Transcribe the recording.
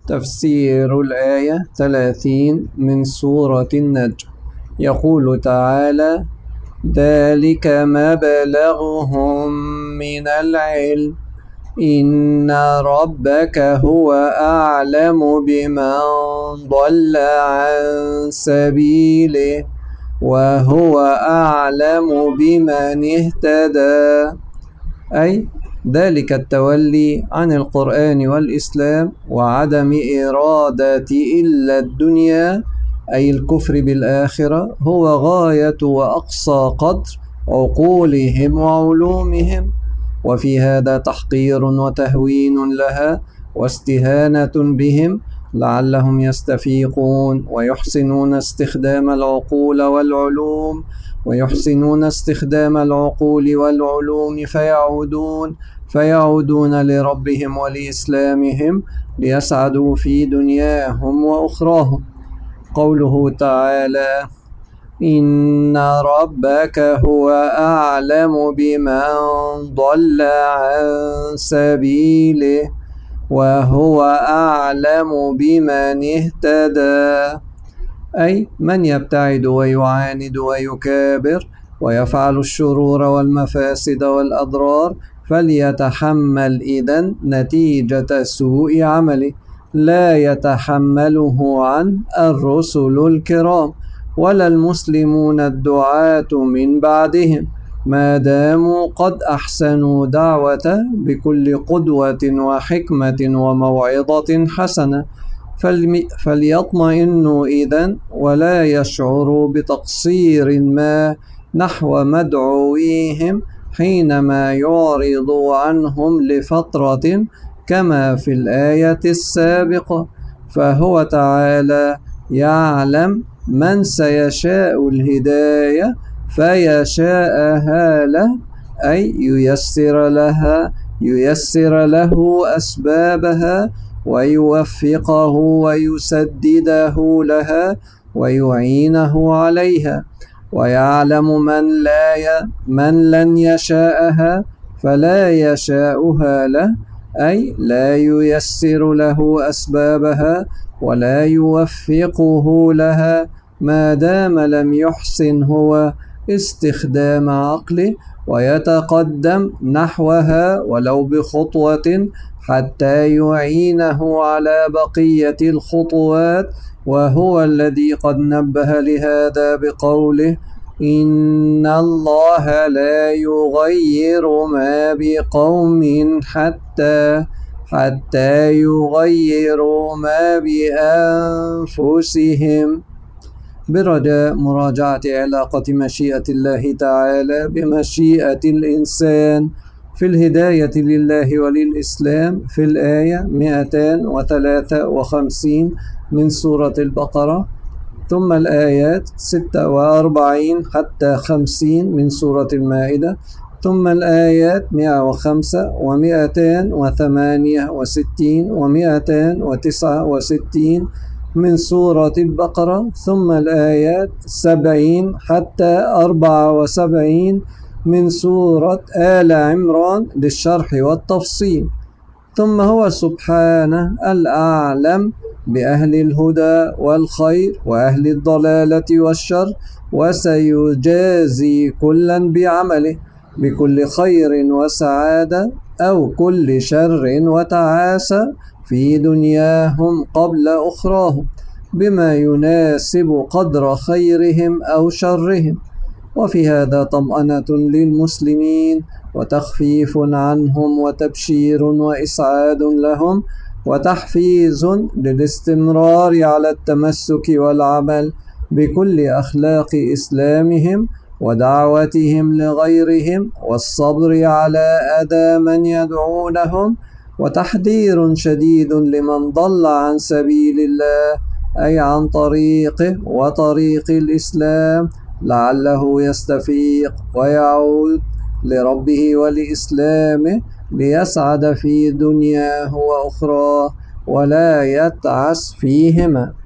تفسير الآية 30 من سورة النجم. يقول تعالى: ذلك مبلغهم من العلم إن ربك هو أعلم بمن ضل عن سبيله وهو أعلم بمن اهتدى. أي ذلك التولي عن القرآن والإسلام وعدم إرادة إلا الدنيا، أي الكفر بالآخرة، هو غاية وأقصى قدر عقولهم وعلومهم، وفي هذا تحقير وتهوين لها واستهانة بهم لعلهم يستفيقون ويحسنون استخدام العقول والعلوم فيعودون لربهم ولإسلامهم ليسعدوا في دنياهم وأخراهم. قوله تعالى: إن ربك هو أعلم بمن ضل عن سبيله وهو أعلم بمن اهتدى، أي من يبتعد ويعاند ويكابر ويفعل الشرور والمفاسد والأضرار فليتحمل إذن نتيجة سوء عمله، لا يتحمله عن الرسل الكرام ولا المسلمون الدعاة من بعدهم، ما داموا قد أحسنوا دعوته بكل قدوة وحكمة وموعظة حسنة، فليطمئنوا إذن ولا يشعروا بتقصير ما نحو مدعويهم حينما يعرضوا عنهم لفترة كما في الآية السابقة. فهو تعالى يعلم من سيشاء الهداية فيشاءها له، أي ييسر له أسبابها ويوفقه ويسدده لها ويعينه عليها، ويعلم من لن يشاءها فلا يشاءها له، أي لا ييسر له أسبابها ولا يوفقه لها ما دام لم يحسن هو استخدام عقله ويتقدم نحوها ولو بخطوة حتى يعينه على بقية الخطوات، وهو الذي قد نبه لهذا بقوله: إن الله لا يغير ما بقوم حتى يغيروا ما بأنفسهم، برجاء مراجعة علاقة مشيئة الله تعالى بمشيئة الإنسان في الهداية لله وللإسلام في الآية 253 من سورة البقرة، ثم الآيات 46 حتى 50 من سورة المائدة، ثم الآيات 105 و268 و269 من سورة البقرة، ثم الآيات 70 حتى 74 من سورة آل عمران للشرح والتفصيل. ثم هو سبحانه الأعلم بأهل الهدى والخير وأهل الضلالة والشر، وسيجازي كلا بعمله بكل خير وسعادة أو كل شر وتعاسة في دنياهم قبل أخراهم بما يناسب قدر خيرهم أو شرهم. وفي هذا طمأنة للمسلمين وتخفيف عنهم وتبشير وإسعاد لهم وتحفيز للاستمرار على التمسك والعمل بكل أخلاق إسلامهم ودعوتهم لغيرهم والصبر على أذى من يدعونهم، وتحذير شديد لمن ضل عن سبيل الله، أي عن طريقه وطريق الإسلام، لعله يستفيق ويعود لربه ولإسلامه ليسعد في دنياه وأخراه ولا يتعس فيهما.